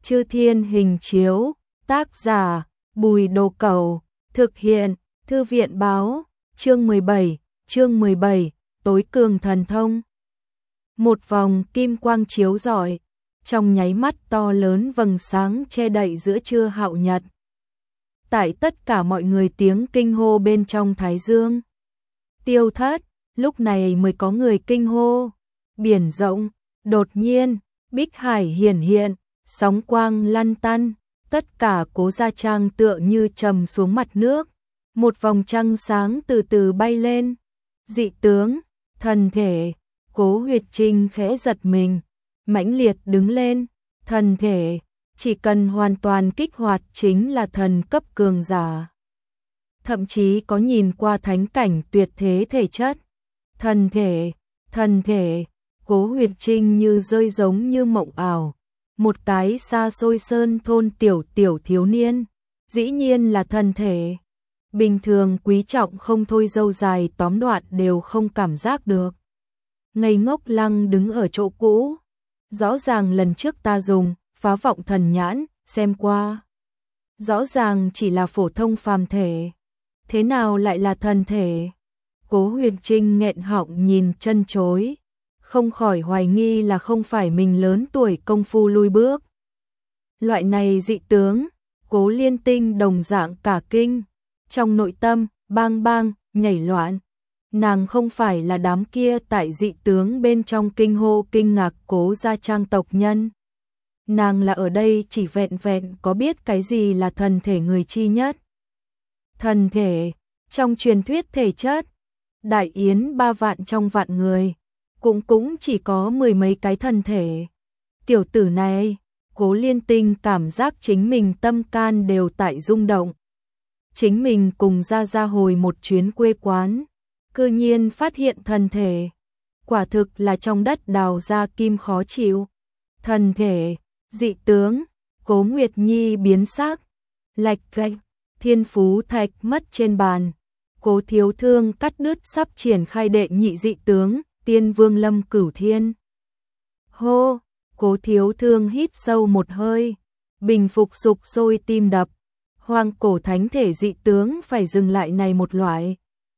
Chư Thiên Hình Chiếu, tác giả, Bùi Đồ Cẩu, thực hiện, Thư viện Báo, chương 17, tối cường thần thông. Một vòng kim quang chiếu rọi, trong nháy mắt to lớn vầng sáng che đậy giữa trưa hạo nhật. Tại tất cả mọi người tiếng kinh hô bên trong thái dương tiêu thất, lúc này mới có người kinh hô. Biển rộng, đột nhiên, bích hải hiển hiện, sóng quang lăn tăn, tất cả Cố Gia Trang tựa như trầm xuống mặt nước. Một vòng trăng sáng từ từ bay lên. Dị tướng, thần thể, Cố Huyệt Trinh khẽ giật mình, mãnh liệt đứng lên. Thần thể, chỉ cần hoàn toàn kích hoạt chính là thần cấp cường giả. Thậm chí có nhìn qua thánh cảnh tuyệt thế thể chất. Thần thể, Cố Huyệt Trinh như rơi giống như mộng ảo. Một cái xa xôi sơn thôn tiểu thiếu niên, dĩ nhiên là thần thể. Bình thường quý trọng không thôi dâu dài tóm đoạn đều không cảm giác được. Ngây ngốc lăng đứng ở chỗ cũ. Rõ ràng lần trước ta dùng phá vọng thần nhãn, xem qua. Rõ ràng chỉ là phổ thông phàm thể. Thế nào lại là thần thể? Cố Huyền Trinh nghẹn họng nhìn chân chối. Không khỏi hoài nghi là không phải mình lớn tuổi công phu lui bước. Loại này dị tướng, Cố Liên Tinh đồng dạng cả kinh. Trong nội tâm, bang bang, nhảy loạn. Nàng không phải là đám kia tại dị tướng bên trong kinh hô kinh ngạc Cố Gia Trang tộc nhân. Nàng là ở đây chỉ vẹn vẹn có biết cái gì là thần thể người chi nhất. Thần thể, trong truyền thuyết thể chất, đại yến 3 vạn trong vạn người, cũng chỉ có 10 mấy cái thần thể. Tiểu tử này, Cố Liên Tinh cảm giác chính mình tâm can đều tại rung động. Chính mình cùng ra hồi một chuyến quê quán, cư nhiên phát hiện thần thể. Quả thực là trong đất đào ra kim khó chịu. Thần thể, dị tướng, Cố Nguyệt Nhi biến sắc, lạch gạch, thiên phú thạch mất trên bàn. Cố Thiếu Thương cắt đứt sắp triển khai đệ nhị dị tướng, Tiên Vương Lâm Cửu Thiên. Hô, Cố Thiếu Thương hít sâu một hơi, bình phục sục sôi tim đập. Hoang cổ thánh thể dị tướng phải dừng lại này một loại.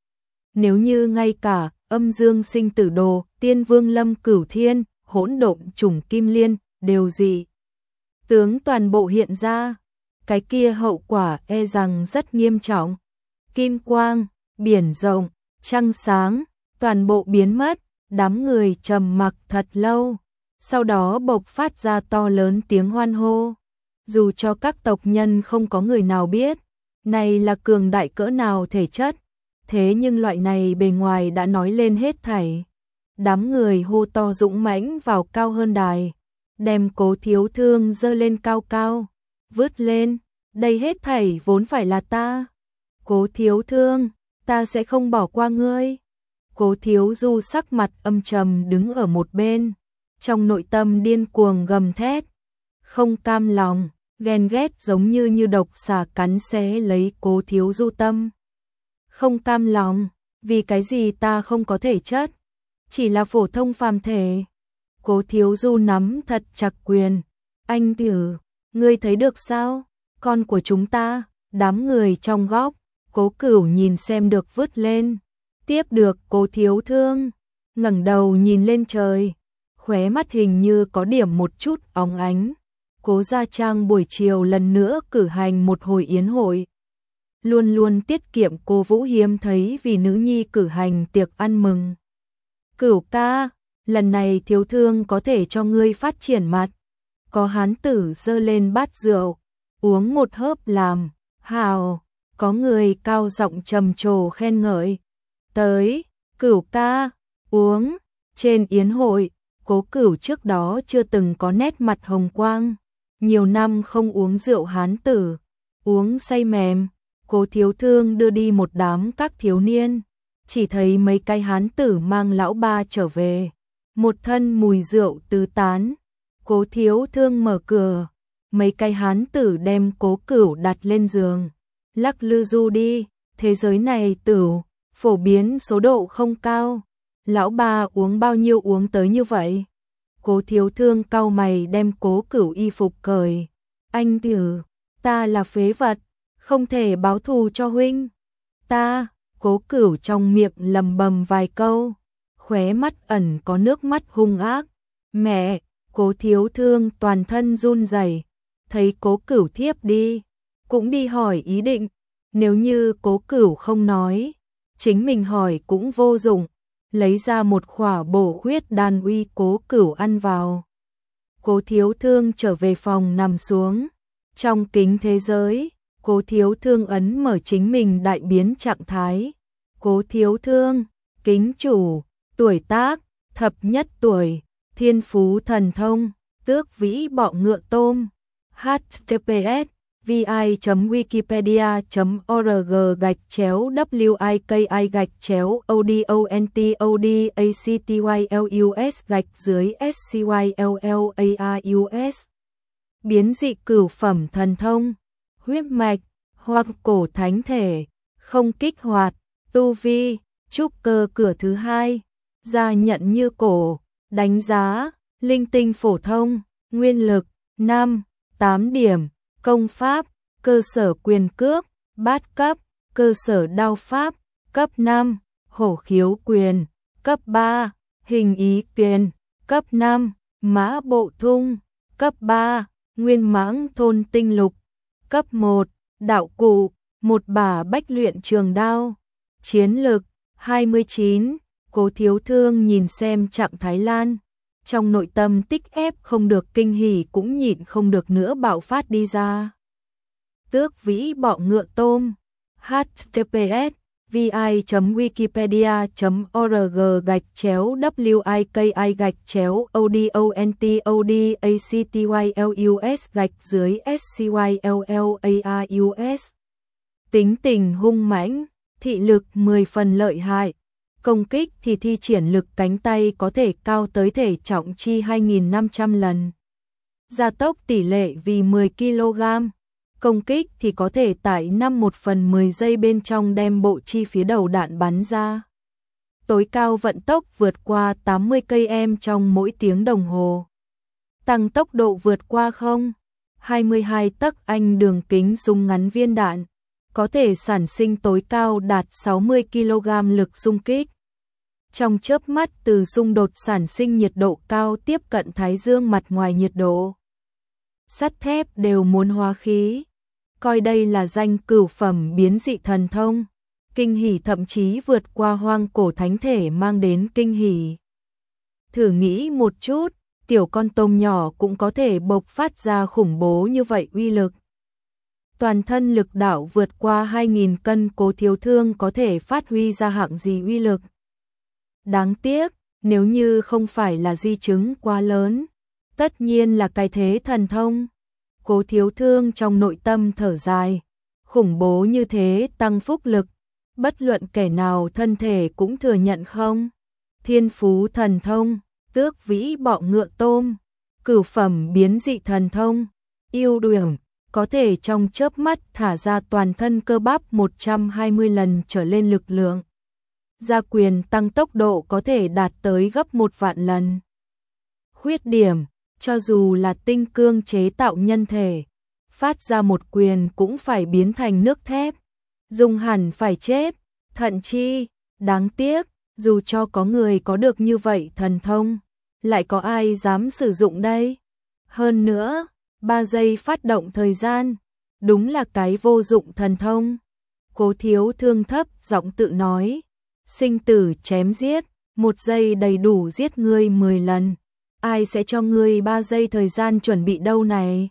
Nếu như ngay cả Âm Dương Sinh Tử Đồ, Tiên Vương Lâm Cửu Thiên, Hỗn Độn Chủng Kim Liên đều dị tướng toàn bộ hiện ra, cái kia hậu quả e rằng rất nghiêm trọng. Kim quang, biển rộng, trăng sáng, toàn bộ biến mất, đám người trầm mặc thật lâu, sau đó bộc phát ra to lớn tiếng hoan hô. Dù cho các tộc nhân không có người nào biết, này là cường đại cỡ nào thể chất, thế nhưng loại này bề ngoài đã nói lên hết thảy. Đám người hô to dũng mãnh vào cao hơn đài, đem Cố Thiếu Thương dơ lên cao cao, vứt lên, đây hết thảy vốn phải là ta. Cố Thiếu Thương, ta sẽ không bỏ qua ngươi. Cố Thiếu Du sắc mặt âm trầm đứng ở một bên, trong nội tâm điên cuồng gầm thét, không cam lòng, ghen ghét giống như độc xà cắn xé lấy Cố Thiếu Du tâm. Không cam lòng, vì cái gì ta không có thể chất, chỉ là phổ thông phàm thể. Cố Thiếu Du nắm thật chặt quyền, anh tử, ngươi thấy được sao, con của chúng ta. Đám người trong góc, Cố Cửu nhìn xem được vứt lên, tiếp được Cố Thiếu Thương, ngẩng đầu nhìn lên trời, khóe mắt hình như có điểm một chút óng ánh. Cố Gia Trang buổi chiều lần nữa cử hành một hồi yến hội. Luôn luôn tiết kiệm Cố Vũ hiếm thấy vì nữ nhi cử hành tiệc ăn mừng. Cửu ca, lần này Thiếu Thương có thể cho ngươi phát triển mặt. Có hán tử dơ lên bát rượu, uống một hớp làm, hào, có người cao giọng trầm trồ khen ngợi. Tới, Cửu ca, uống. Trên yến hội, Cố Cửu trước đó chưa từng có nét mặt hồng quang. Nhiều năm không uống rượu hán tử, uống say mềm. Cố Thiếu Thương đưa đi một đám các thiếu niên, chỉ thấy mấy cái hán tử mang lão ba trở về, một thân mùi rượu tứ tán. Cố Thiếu Thương mở cửa, mấy cái hán tử đem Cố Cửu đặt lên giường, lắc lư du đi. Thế giới này tửu phổ biến số độ không cao, lão ba uống bao nhiêu uống tới như vậy. Cố Thiếu Thương cau mày đem Cố Cửu y phục cởi, Anh Tử, ta là phế vật, không thể báo thù cho huynh. Ta, Cố Cửu trong miệng lầm bầm vài câu, khóe mắt ẩn có nước mắt hung ác. Mẹ, Cố Thiếu Thương toàn thân run rẩy, thấy Cố Cửu thiếp đi, cũng đi hỏi ý định, nếu như Cố Cửu không nói, chính mình hỏi cũng vô dụng, lấy ra một khỏa bổ huyết đan uy Cố Cửu ăn vào. Cố Thiếu Thương trở về phòng nằm xuống, trong kính thế giới, Cố Thiếu Thương ấn mở chính mình đại biến trạng thái. Cố Thiếu Thương, kính chủ, tuổi tác, thập nhất tuổi, thiên phú thần thông, tước vĩ bọ ngựa tôm, https vi.wikipedia.org/wikontodactylus/scyllaus. Biến dị cửu phẩm thần thông, huyết mạch, hoặc cổ thánh thể, không kích hoạt, tu vi, trúc cơ cửa thứ 2, gia nhận như cổ, đánh giá, linh tinh phổ thông, nguyên lực, 5, 8 điểm, công pháp, cơ sở quyền cước, bát cấp, cơ sở đao pháp, cấp 5, hổ khiếu quyền, cấp 3, hình ý quyền, cấp 5, mã bộ thung, cấp 3, nguyên mãng thôn tinh lục, cấp 1, đạo cụ, một bả bách luyện trường đao, chiến lực, 29, Cố Thiếu Thương nhìn xem trạng thái Lan, trong nội tâm tích ép không được kinh hỉ cũng nhịn không được nữa bạo phát đi ra. Tước vĩ bọ ngựa tôm, https vi.wikipedia.org/wikondactylus/scyllaus. Tính tình hung mãnh, thị lực 10 phần lợi hại, công kích thì thi triển lực cánh tay có thể cao tới thể trọng chi 2.500 lần. Gia tốc tỷ lệ vì 10 kg, công kích thì có thể tại 1/10 giây bên trong đem bộ chi phía đầu đạn bắn ra. Tối cao vận tốc vượt qua 80 km trong mỗi tiếng đồng hồ. Tăng tốc độ vượt qua 0,22 tấc anh đường kính súng ngắn viên đạn, có thể sản sinh tối cao đạt 60 kg lực xung kích. Trong chớp mắt từ xung đột sản sinh nhiệt độ cao tiếp cận thái dương mặt ngoài nhiệt độ. Sắt thép đều muốn hóa khí. Coi đây là danh cửu phẩm biến dị thần thông. Kinh hỉ thậm chí vượt qua hoang cổ thánh thể mang đến kinh hỉ. Thử nghĩ một chút, tiểu con tôm nhỏ cũng có thể bộc phát ra khủng bố như vậy uy lực. Toàn thân lực đạo vượt qua 2.000 cân Cố Thiếu Thương có thể phát huy ra hạng gì uy lực. Đáng tiếc, nếu như không phải là di chứng quá lớn, tất nhiên là cái thế thần thông. Cố Thiếu Thương trong nội tâm thở dài, khủng bố như thế tăng phúc lực, bất luận kẻ nào thân thể cũng thừa nhận không. Thiên phú thần thông, tước vĩ bọ ngựa tôm, cửu phẩm biến dị thần thông, ưu điểm, có thể trong chớp mắt thả ra toàn thân cơ bắp 120 lần trở lên lực lượng. Gia quyền tăng tốc độ có thể đạt tới gấp 1 vạn lần. Khuyết điểm, cho dù là tinh cương chế tạo nhân thể, phát ra một quyền cũng phải biến thành nước thép, dùng hẳn phải chết, thậm chí, đáng tiếc, dù cho có người có được như vậy thần thông, lại có ai dám sử dụng đây? Hơn nữa, 3 giây phát động thời gian, đúng là cái vô dụng thần thông. Cố Thiếu Thương thấp giọng tự nói, sinh tử chém giết, 1 giây đầy đủ giết ngươi 10 lần. Ai sẽ cho ngươi 3 giây thời gian chuẩn bị đâu này?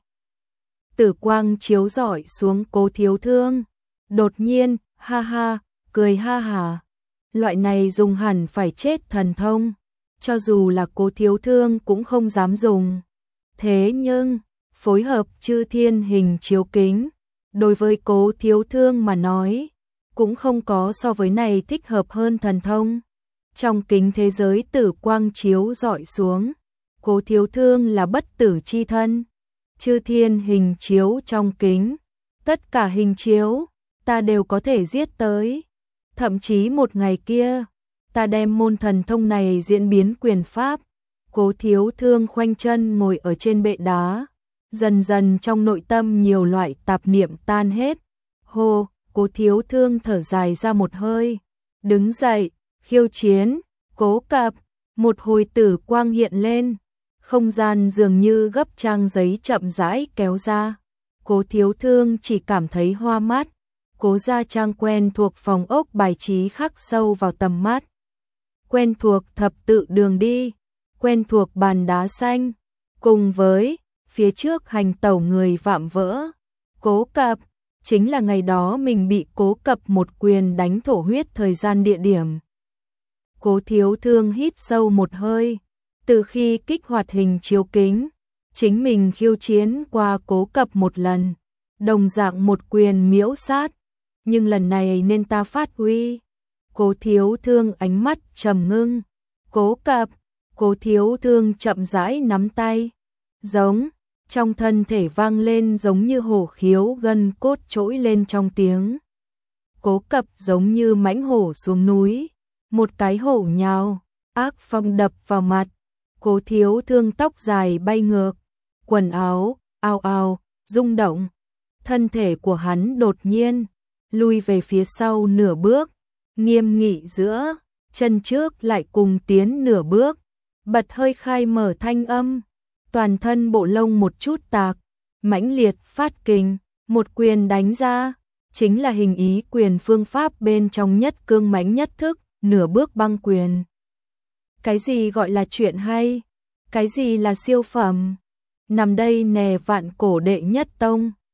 Tử quang chiếu rọi xuống Cố Thiếu Thương. Đột nhiên, ha ha, cười ha hà. Loại này dùng hẳn phải chết thần thông. Cho dù là Cố Thiếu Thương cũng không dám dùng. Thế nhưng, phối hợp chư thiên hình chiếu kính. Đối với Cố Thiếu Thương mà nói, cũng không có so với này thích hợp hơn thần thông. Trong kính thế giới tử quang chiếu rọi xuống. Cố Thiếu Thương là bất tử chi thân. Chư thiên hình chiếu trong kính. Tất cả hình chiếu, ta đều có thể giết tới. Thậm chí một ngày kia, ta đem môn thần thông này diễn biến quyền pháp. Cố Thiếu Thương khoanh chân ngồi ở trên bệ đá. Dần dần trong nội tâm nhiều loại tạp niệm tan hết. Hô, Cố Thiếu Thương thở dài ra một hơi, đứng dậy, khiêu chiến, Cố Cập, một hồi tử quang hiện lên, không gian dường như gấp trang giấy chậm rãi kéo ra. Cố Thiếu Thương chỉ cảm thấy hoa mắt, Cố gia trang quen thuộc phòng ốc bài trí khắc sâu vào tầm mắt. Quen thuộc thập tự đường đi, quen thuộc bàn đá xanh, cùng với phía trước hành tẩu người vạm vỡ. Cố Cập, chính là ngày đó mình bị Cố Cập một quyền đánh thổ huyết thời gian địa điểm. Cố Thiếu Thương hít sâu một hơi, từ khi kích hoạt hình chiếu kính, chính mình khiêu chiến qua Cố Cập một lần, đồng dạng một quyền miễu sát, nhưng lần này nên ta phát huy. Cố Thiếu Thương ánh mắt trầm ngưng. Cố Cập, Cố Thiếu Thương chậm rãi nắm tay, giống, trong thân thể vang lên giống như hổ khiếu gân cốt trỗi lên trong tiếng. Cố Cập giống như mãnh hổ xuống núi, một cái hổ nhào, ác phong đập vào mặt. Cố Thiếu Thương tóc dài bay ngược, quần áo ào ào rung động, thân thể của hắn đột nhiên lui về phía sau nửa bước, nghiêm nghị giữa chân trước lại cùng tiến nửa bước, bật hơi khai mở thanh âm, toàn thân bộ lông một chút tạc, mãnh liệt phát kình, một quyền đánh ra, chính là hình ý quyền phương pháp bên trong nhất cương mãnh nhất thức, nửa bước băng quyền. Cái gì gọi là chuyện hay? Cái gì là siêu phẩm? Nằm đây nè vạn cổ đệ nhất tông.